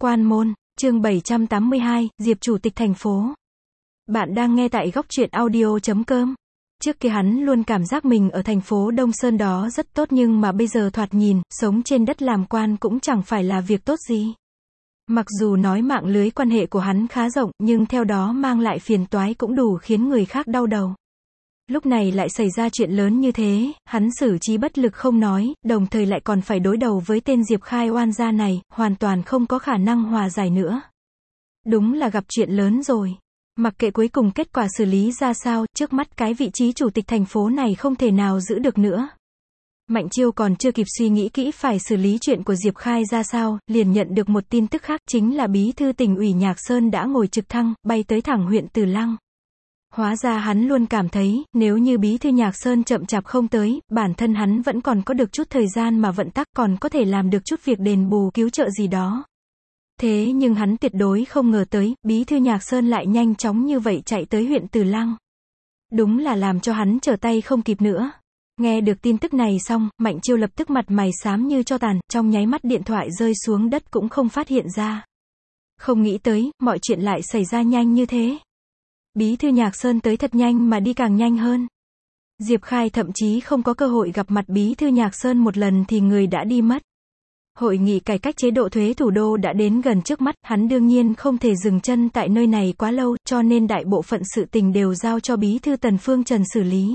Quan môn, chương 782, Diệp chủ tịch thành phố. Bạn đang nghe tại góc truyện audio.com. Trước kia hắn luôn cảm giác mình ở thành phố Đông Sơn đó rất tốt, nhưng mà bây giờ thoạt nhìn, sống trên đất làm quan cũng chẳng phải là việc tốt gì. Mặc dù nói mạng lưới quan hệ của hắn khá rộng, nhưng theo đó mang lại phiền toái cũng đủ khiến người khác đau đầu. Lúc này lại xảy ra chuyện lớn như thế, hắn xử trí bất lực không nói, đồng thời lại còn phải đối đầu với tên Diệp Khai oan gia này, hoàn toàn không có khả năng hòa giải nữa. Đúng là gặp chuyện lớn rồi. Mặc kệ cuối cùng kết quả xử lý ra sao, trước mắt cái vị trí chủ tịch thành phố này không thể nào giữ được nữa. Mạnh Chiêu còn chưa kịp suy nghĩ kỹ phải xử lý chuyện của Diệp Khai ra sao, liền nhận được một tin tức khác, chính là bí thư tỉnh ủy Nhạc Sơn đã ngồi trực thăng, bay tới thẳng huyện Từ Lăng. Hóa ra hắn luôn cảm thấy, nếu như bí thư Nhạc Sơn chậm chạp không tới, bản thân hắn vẫn còn có được chút thời gian mà vận tắc, còn có thể làm được chút việc đền bù cứu trợ gì đó. Thế nhưng hắn tuyệt đối không ngờ tới, bí thư Nhạc Sơn lại nhanh chóng như vậy chạy tới huyện Từ Lăng. Đúng là làm cho hắn trở tay không kịp nữa. Nghe được tin tức này xong, Mạnh Chiêu lập tức mặt mày xám như tro tàn, trong nháy mắt điện thoại rơi xuống đất cũng không phát hiện ra. Không nghĩ tới, mọi chuyện lại xảy ra nhanh như thế. Bí thư Nhạc Sơn tới thật nhanh mà đi càng nhanh hơn. Diệp Khai thậm chí không có cơ hội gặp mặt bí thư Nhạc Sơn một lần thì người đã đi mất. Hội nghị cải cách chế độ thuế thủ đô đã đến gần trước mắt, hắn đương nhiên không thể dừng chân tại nơi này quá lâu, cho nên đại bộ phận sự tình đều giao cho bí thư Tần Phương Trần xử lý.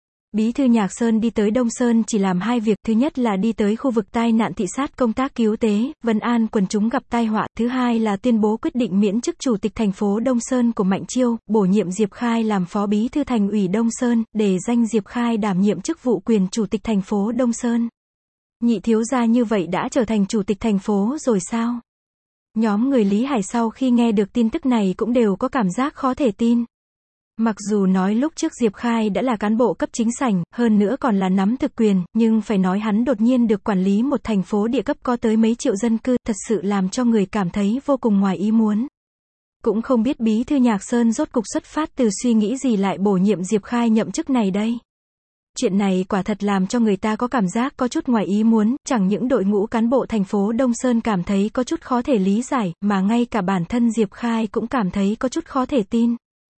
Bí thư Nhạc Sơn đi tới Đông Sơn chỉ làm hai việc, thứ nhất là đi tới khu vực tai nạn thị sát công tác cứu tế, vấn an quần chúng gặp tai họa, thứ hai là tuyên bố quyết định miễn chức chủ tịch thành phố Đông Sơn của Mạnh Chiêu, bổ nhiệm Diệp Khai làm phó bí thư thành ủy Đông Sơn, để danh Diệp Khai đảm nhiệm chức vụ quyền chủ tịch thành phố Đông Sơn. Nhị thiếu gia như vậy đã trở thành chủ tịch thành phố rồi sao? Nhóm người Lý Hải sau khi nghe được tin tức này cũng đều có cảm giác khó thể tin. Mặc dù nói lúc trước Diệp Khai đã là cán bộ cấp chính sảnh, hơn nữa còn là nắm thực quyền, nhưng phải nói hắn đột nhiên được quản lý một thành phố địa cấp có tới mấy triệu dân cư, thật sự làm cho người cảm thấy vô cùng ngoài ý muốn. Cũng không biết bí thư Nhạc Sơn rốt cục xuất phát từ suy nghĩ gì lại bổ nhiệm Diệp Khai nhậm chức này đây. Chuyện này quả thật làm cho người ta có cảm giác có chút ngoài ý muốn, chẳng những đội ngũ cán bộ thành phố Đông Sơn cảm thấy có chút khó thể lý giải, mà ngay cả bản thân Diệp Khai cũng cảm thấy có chút khó thể tin.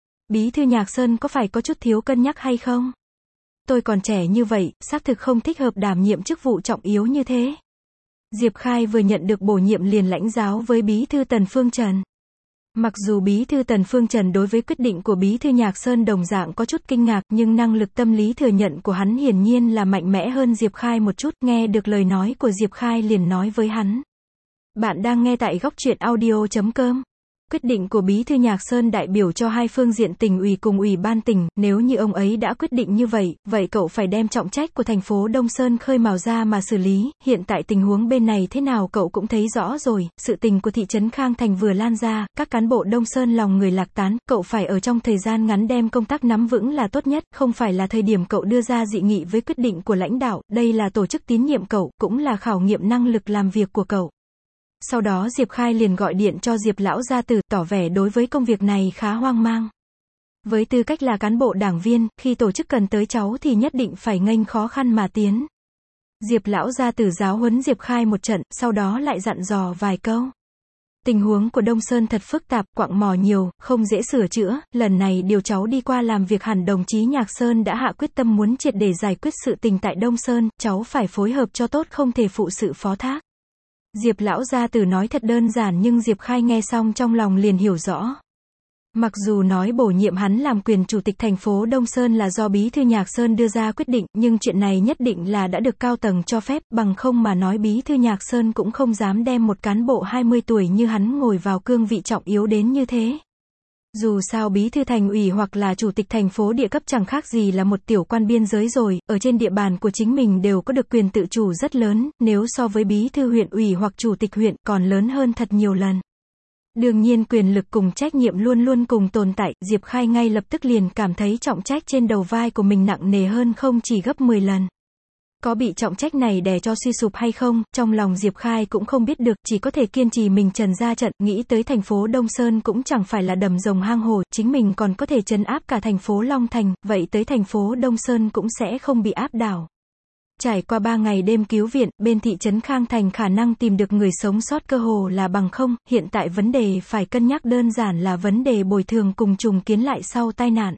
Bí thư Nhạc Sơn có phải có chút thiếu cân nhắc hay không? Tôi còn trẻ như vậy, xác thực không thích hợp đảm nhiệm chức vụ trọng yếu như thế. Diệp Khai vừa nhận được bổ nhiệm liền lãnh giáo với bí thư Tần Phương Trần. Mặc dù bí thư Tần Phương Trần đối với quyết định của bí thư Nhạc Sơn đồng dạng có chút kinh ngạc, nhưng năng lực tâm lý thừa nhận của hắn hiển nhiên là mạnh mẽ hơn Diệp Khai một chút, nghe được lời nói của Diệp Khai liền nói với hắn. Bạn đang nghe tại góc truyện audio.com. Quyết định của bí thư Nhạc Sơn đại biểu cho hai phương diện tỉnh ủy cùng ủy ban tỉnh, nếu như ông ấy đã quyết định như vậy, vậy cậu phải đem trọng trách của thành phố Đông Sơn khơi mào ra mà xử lý, hiện tại tình huống bên này thế nào cậu cũng thấy rõ rồi, sự tình của thị trấn Khang Thành vừa lan ra, các cán bộ Đông Sơn lòng người lạc tán, cậu phải ở trong thời gian ngắn đem công tác nắm vững là tốt nhất, không phải là thời điểm cậu đưa ra dị nghị với quyết định của lãnh đạo, đây là tổ chức tín nhiệm cậu, cũng là khảo nghiệm năng lực làm việc của cậu. Sau đó Diệp Khai liền gọi điện cho Diệp lão gia tử, tỏ vẻ đối với công việc này khá hoang mang. Với tư cách là cán bộ đảng viên, khi tổ chức cần tới cháu thì nhất định phải nghênh khó khăn mà tiến. Diệp lão gia tử giáo huấn Diệp Khai một trận, sau đó lại dặn dò vài câu. Tình huống của Đông Sơn thật phức tạp, quặng mỏ nhiều, không dễ sửa chữa, lần này điều cháu đi qua làm việc hẳn đồng chí Nhạc Sơn đã hạ quyết tâm muốn triệt để giải quyết sự tình tại Đông Sơn, cháu phải phối hợp cho tốt, không thể phụ sự phó thác. Diệp lão gia tử nói thật đơn giản nhưng Diệp Khai nghe xong trong lòng liền hiểu rõ. Mặc dù nói bổ nhiệm hắn làm quyền chủ tịch thành phố Đông Sơn là do bí thư Nhạc Sơn đưa ra quyết định, nhưng chuyện này nhất định là đã được cao tầng cho phép, bằng không mà nói bí thư Nhạc Sơn cũng không dám đem một cán bộ 20 tuổi như hắn ngồi vào cương vị trọng yếu đến như thế. Dù sao bí thư thành ủy hoặc là chủ tịch thành phố địa cấp chẳng khác gì là một tiểu quan biên giới rồi, ở trên địa bàn của chính mình đều có được quyền tự chủ rất lớn, nếu so với bí thư huyện ủy hoặc chủ tịch huyện còn lớn hơn thật nhiều lần. Đương nhiên quyền lực cùng trách nhiệm luôn luôn cùng tồn tại, Diệp Khai ngay lập tức liền cảm thấy trọng trách trên đầu vai của mình nặng nề hơn không chỉ gấp 10 lần. Có bị trọng trách này đè cho suy sụp hay không, trong lòng Diệp Khai cũng không biết được, chỉ có thể kiên trì mình trần ra trận, nghĩ tới thành phố Đông Sơn cũng chẳng phải là đầm rồng hang hồ, chính mình còn có thể trấn áp cả thành phố Long Thành, vậy tới thành phố Đông Sơn cũng sẽ không bị áp đảo. Trải qua 3 ngày đêm cứu viện, bên thị trấn Khang Thành khả năng tìm được người sống sót cơ hồ là bằng không, hiện tại vấn đề phải cân nhắc đơn giản là vấn đề bồi thường cùng trùng kiến lại sau tai nạn.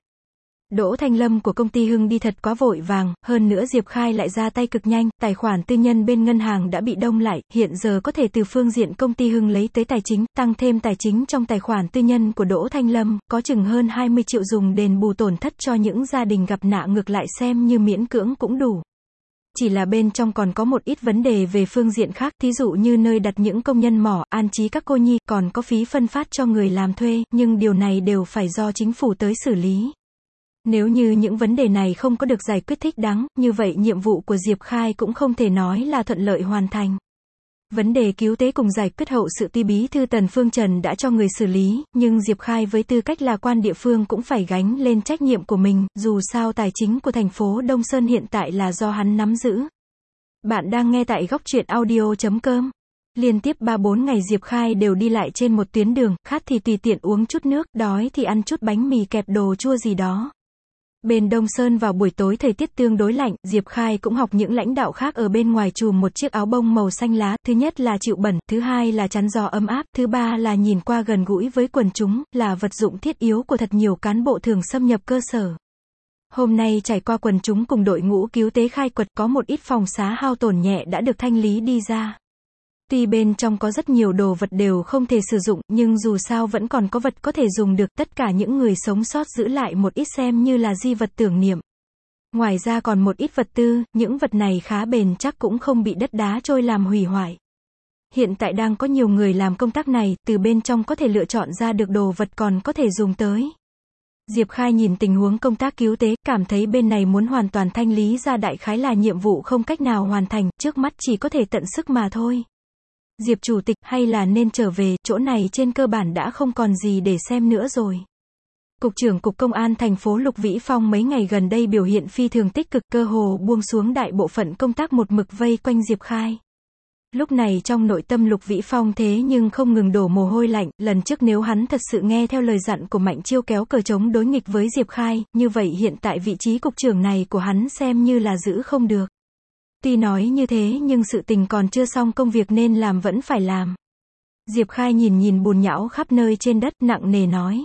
Đỗ Thanh Lâm của công ty Hưng đi thật quá vội vàng, hơn nữa Diệp Khai lại ra tay cực nhanh, tài khoản tư nhân bên ngân hàng đã bị đông lại, hiện giờ có thể từ phương diện công ty Hưng lấy tới tài chính, tăng thêm tài chính trong tài khoản tư nhân của Đỗ Thanh Lâm, có chừng hơn 20 triệu dùng đền bù tổn thất cho những gia đình gặp nạn ngược lại xem như miễn cưỡng cũng đủ. Chỉ là bên trong còn có một ít vấn đề về phương diện khác, thí dụ như nơi đặt những công nhân mỏ, an trí các cô nhi, còn có phí phân phát cho người làm thuê, nhưng điều này đều phải do chính phủ tới xử lý. Nếu như những vấn đề này không có được giải quyết thích đáng, như vậy nhiệm vụ của Diệp Khai cũng không thể nói là thuận lợi hoàn thành. Vấn đề cứu tế cùng giải quyết hậu sự tuy bí thư Tần Phương Trần đã cho người xử lý, nhưng Diệp Khai với tư cách là quan địa phương cũng phải gánh lên trách nhiệm của mình, dù sao tài chính của thành phố Đông Sơn hiện tại là do hắn nắm giữ. Bạn đang nghe tại góc truyện audio.com. Liên tiếp 3-4 ngày Diệp Khai đều đi lại trên một tuyến đường, khát thì tùy tiện uống chút nước, đói thì ăn chút bánh mì kẹp đồ chua gì đó. Bên Đông Sơn vào buổi tối thời tiết tương đối lạnh, Diệp Khai cũng học những lãnh đạo khác ở bên ngoài chùm một chiếc áo bông màu xanh lá, thứ nhất là chịu bẩn, thứ hai là chắn gió ấm áp, thứ ba là nhìn qua gần gũi với quần chúng, là vật dụng thiết yếu của thật nhiều cán bộ thường xâm nhập cơ sở. Hôm nay trải qua quần chúng cùng đội ngũ cứu tế khai quật, có một ít phòng xá hao tổn nhẹ đã được thanh lý đi ra. Tuy bên trong có rất nhiều đồ vật đều không thể sử dụng, nhưng dù sao vẫn còn có vật có thể dùng được, tất cả những người sống sót giữ lại một ít xem như là di vật tưởng niệm. Ngoài ra còn một ít vật tư, những vật này khá bền chắc cũng không bị đất đá trôi làm hủy hoại. Hiện tại đang có nhiều người làm công tác này, từ bên trong có thể lựa chọn ra được đồ vật còn có thể dùng tới. Diệp Khai nhìn tình huống công tác cứu tế, cảm thấy bên này muốn hoàn toàn thanh lý ra đại khái là nhiệm vụ không cách nào hoàn thành, trước mắt chỉ có thể tận sức mà thôi. Diệp chủ tịch, hay là nên trở về, chỗ này trên cơ bản đã không còn gì để xem nữa rồi. Cục trưởng Cục Công an thành phố Lục Vĩ Phong mấy ngày gần đây biểu hiện phi thường tích cực, cơ hồ buông xuống đại bộ phận công tác một mực vây quanh Diệp Khai. Lúc này trong nội tâm Lục Vĩ Phong thế nhưng không ngừng đổ mồ hôi lạnh, lần trước nếu hắn thật sự nghe theo lời dặn của Mạnh Chiêu kéo cờ chống đối nghịch với Diệp Khai, như vậy hiện tại vị trí cục trưởng này của hắn xem như là giữ không được. Tuy nói như thế nhưng sự tình còn chưa xong, công việc nên làm vẫn phải làm. Diệp Khai nhìn bùn nhão khắp nơi trên đất, nặng nề nói.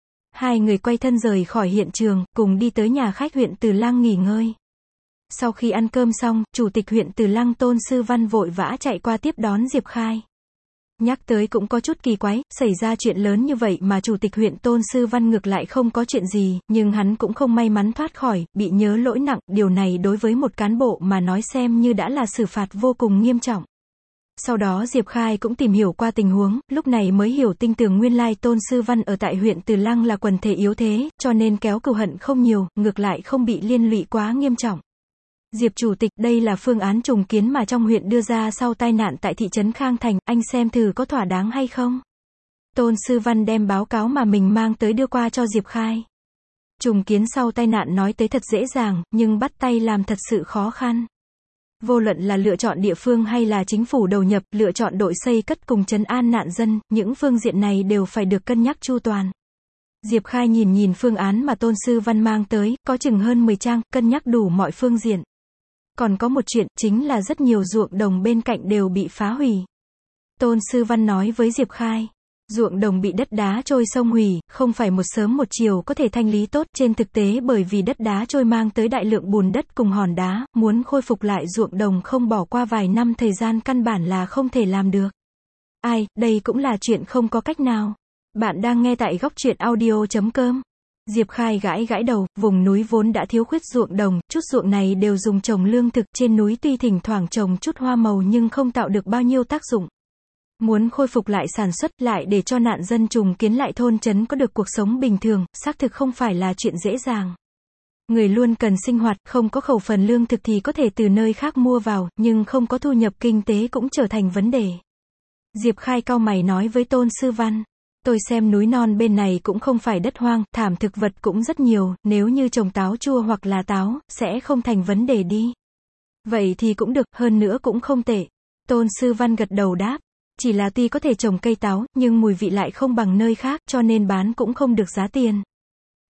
Hai người quay thân rời khỏi hiện trường, cùng đi tới nhà khách huyện Từ Lăng nghỉ ngơi. Sau khi ăn cơm xong, Chủ tịch huyện Từ Lăng Tôn Sư Văn vội vã chạy qua tiếp đón Diệp Khai. Nhắc tới cũng có chút kỳ quái, xảy ra chuyện lớn như vậy mà Chủ tịch huyện Tôn Sư Văn ngược lại không có chuyện gì, nhưng hắn cũng không may mắn thoát khỏi, bị nhớ lỗi nặng, điều này đối với một cán bộ mà nói xem như đã là xử phạt vô cùng nghiêm trọng. Sau đó Diệp Khai cũng tìm hiểu qua tình huống, lúc này mới hiểu tinh tường nguyên lai Tôn Sư Văn ở tại huyện Từ Lăng là quần thể yếu thế, cho nên kéo cừu hận không nhiều, ngược lại không bị liên lụy quá nghiêm trọng. Diệp chủ tịch, đây là phương án trùng kiến mà trong huyện đưa ra sau tai nạn tại thị trấn Khang Thành, anh xem thử có thỏa đáng hay không? Tôn Sư Văn đem báo cáo mà mình mang tới đưa qua cho Diệp Khai. Trùng kiến sau tai nạn nói tới thật dễ dàng, nhưng bắt tay làm thật sự khó khăn. Vô luận là lựa chọn địa phương hay là chính phủ đầu nhập, lựa chọn đội xây cất cùng trấn an nạn dân, những phương diện này đều phải được cân nhắc chu toàn. Diệp Khai nhìn phương án mà Tôn Sư Văn mang tới, có chừng hơn 10 trang, cân nhắc đủ mọi phương diện. Còn có một chuyện, chính là rất nhiều ruộng đồng bên cạnh đều bị phá hủy. Tôn Sư Văn nói với Diệp Khai, ruộng đồng bị đất đá trôi sông hủy, không phải một sớm một chiều có thể thanh lý tốt, trên thực tế bởi vì đất đá trôi mang tới đại lượng bùn đất cùng hòn đá, muốn khôi phục lại ruộng đồng không bỏ qua vài năm thời gian căn bản là không thể làm được. Ai, đây cũng là chuyện không có cách nào. Bạn đang nghe tại góc truyện audio.com. Diệp Khai gãi đầu, vùng núi vốn đã thiếu khuyết ruộng đồng, chút ruộng này đều dùng trồng lương thực, trên núi tuy thỉnh thoảng trồng chút hoa màu nhưng không tạo được bao nhiêu tác dụng. Muốn khôi phục lại sản xuất, lại để cho nạn dân trùng kiến lại thôn trấn có được cuộc sống bình thường, xác thực không phải là chuyện dễ dàng. Người luôn cần sinh hoạt, không có khẩu phần lương thực thì có thể từ nơi khác mua vào, nhưng không có thu nhập kinh tế cũng trở thành vấn đề. Diệp Khai cau mày nói với Tôn Sư Văn. Tôi xem núi non bên này cũng không phải đất hoang, thảm thực vật cũng rất nhiều, nếu như trồng táo chua hoặc là táo, sẽ không thành vấn đề đi. Vậy thì cũng được, hơn nữa cũng không tệ. Tôn Sư Văn gật đầu đáp. Chỉ là tuy có thể trồng cây táo, nhưng mùi vị lại không bằng nơi khác, cho nên bán cũng không được giá tiền.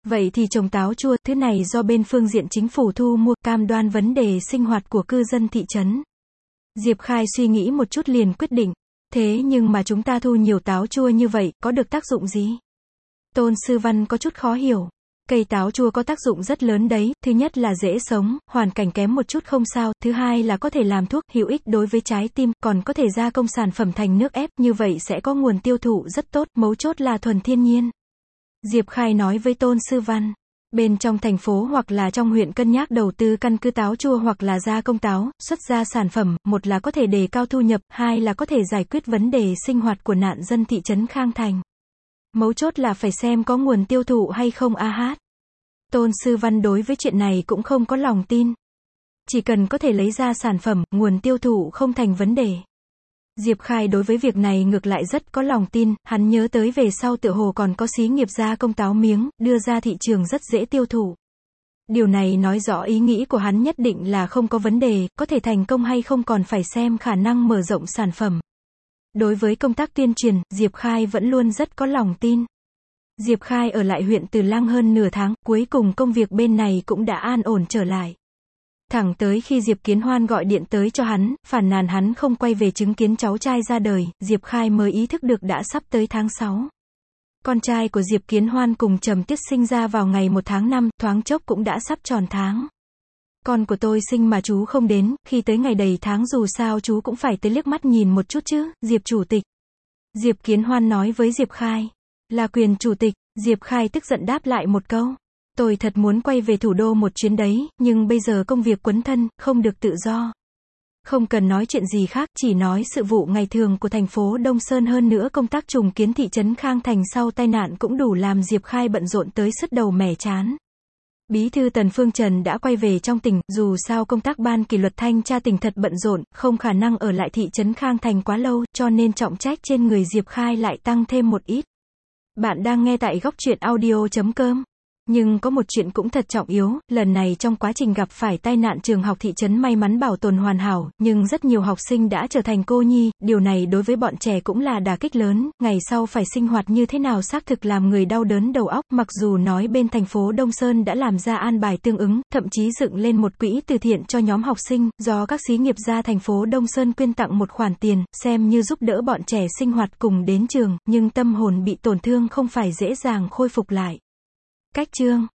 Vậy thì trồng táo chua, thứ này do bên phương diện chính phủ thu mua, cam đoan vấn đề sinh hoạt của cư dân thị trấn. Diệp Khai suy nghĩ một chút liền quyết định. Thế nhưng mà chúng ta thu nhiều táo chua như vậy, có được tác dụng gì? Tôn Sư Văn có chút khó hiểu. Cây táo chua có tác dụng rất lớn đấy, thứ nhất là dễ sống, hoàn cảnh kém một chút không sao, thứ hai là có thể làm thuốc, hữu ích đối với trái tim, còn có thể gia công sản phẩm thành nước ép, như vậy sẽ có nguồn tiêu thụ rất tốt, mấu chốt là thuần thiên nhiên. Diệp Khai nói với Tôn Sư Văn, bên trong thành phố hoặc là trong huyện cân nhắc đầu tư căn cứ táo chua hoặc là gia công táo, xuất ra sản phẩm, một là có thể đề cao thu nhập, hai là có thể giải quyết vấn đề sinh hoạt của nạn dân thị trấn Khang Thành. Mấu chốt là phải xem có nguồn tiêu thụ hay không a hát. Tôn Sư Văn đối với chuyện này cũng không có lòng tin. Chỉ cần có thể lấy ra sản phẩm, nguồn tiêu thụ không thành vấn đề. Diệp Khai đối với việc này ngược lại rất có lòng tin, hắn nhớ tới về sau tựa hồ còn có xí nghiệp gia công táo miếng, đưa ra thị trường rất dễ tiêu thụ. Điều này nói rõ ý nghĩ của hắn nhất định là không có vấn đề, có thể thành công hay không còn phải xem khả năng mở rộng sản phẩm. Đối với công tác tuyên truyền, Diệp Khai vẫn luôn rất có lòng tin. Diệp Khai ở lại huyện Từ Lăng hơn nửa tháng, cuối cùng công việc bên này cũng đã an ổn trở lại. Thẳng tới khi Diệp Kiến Hoan gọi điện tới cho hắn, phàn nàn hắn không quay về chứng kiến cháu trai ra đời, Diệp Khai mới ý thức được đã sắp tới tháng 6. Con trai của Diệp Kiến Hoan cùng Trầm Tiết sinh ra vào ngày 1 tháng 5, thoáng chốc cũng đã sắp tròn tháng. Con của tôi sinh mà chú không đến, khi tới ngày đầy tháng dù sao chú cũng phải tới liếc mắt nhìn một chút chứ, Diệp Chủ tịch. Diệp Kiến Hoan nói với Diệp Khai. Là quyền chủ tịch, Diệp Khai tức giận đáp lại một câu. Tôi thật muốn quay về thủ đô một chuyến đấy, nhưng bây giờ công việc quấn thân, không được tự do. Không cần nói chuyện gì khác, chỉ nói sự vụ ngày thường của thành phố Đông Sơn, hơn nữa công tác trùng kiến thị trấn Khang Thành sau tai nạn cũng đủ làm Diệp Khai bận rộn tới sứt đầu mẻ trán. Bí thư Tần Phương Trần đã quay về trong tỉnh, dù sao công tác ban kỷ luật thanh tra tỉnh thật bận rộn, không khả năng ở lại thị trấn Khang Thành quá lâu, cho nên trọng trách trên người Diệp Khai lại tăng thêm một ít. Bạn đang nghe tại góc truyện audio.com. Nhưng có một chuyện cũng thật trọng yếu, lần này trong quá trình gặp phải tai nạn trường học thị trấn may mắn bảo tồn hoàn hảo, nhưng rất nhiều học sinh đã trở thành cô nhi, điều này đối với bọn trẻ cũng là đả kích lớn, ngày sau phải sinh hoạt như thế nào xác thực làm người đau đớn đầu óc, mặc dù nói bên thành phố Đông Sơn đã làm ra an bài tương ứng, thậm chí dựng lên một quỹ từ thiện cho nhóm học sinh, do các xí nghiệp gia thành phố Đông Sơn quyên tặng một khoản tiền, xem như giúp đỡ bọn trẻ sinh hoạt cùng đến trường, nhưng tâm hồn bị tổn thương không phải dễ dàng khôi phục lại. Cách chương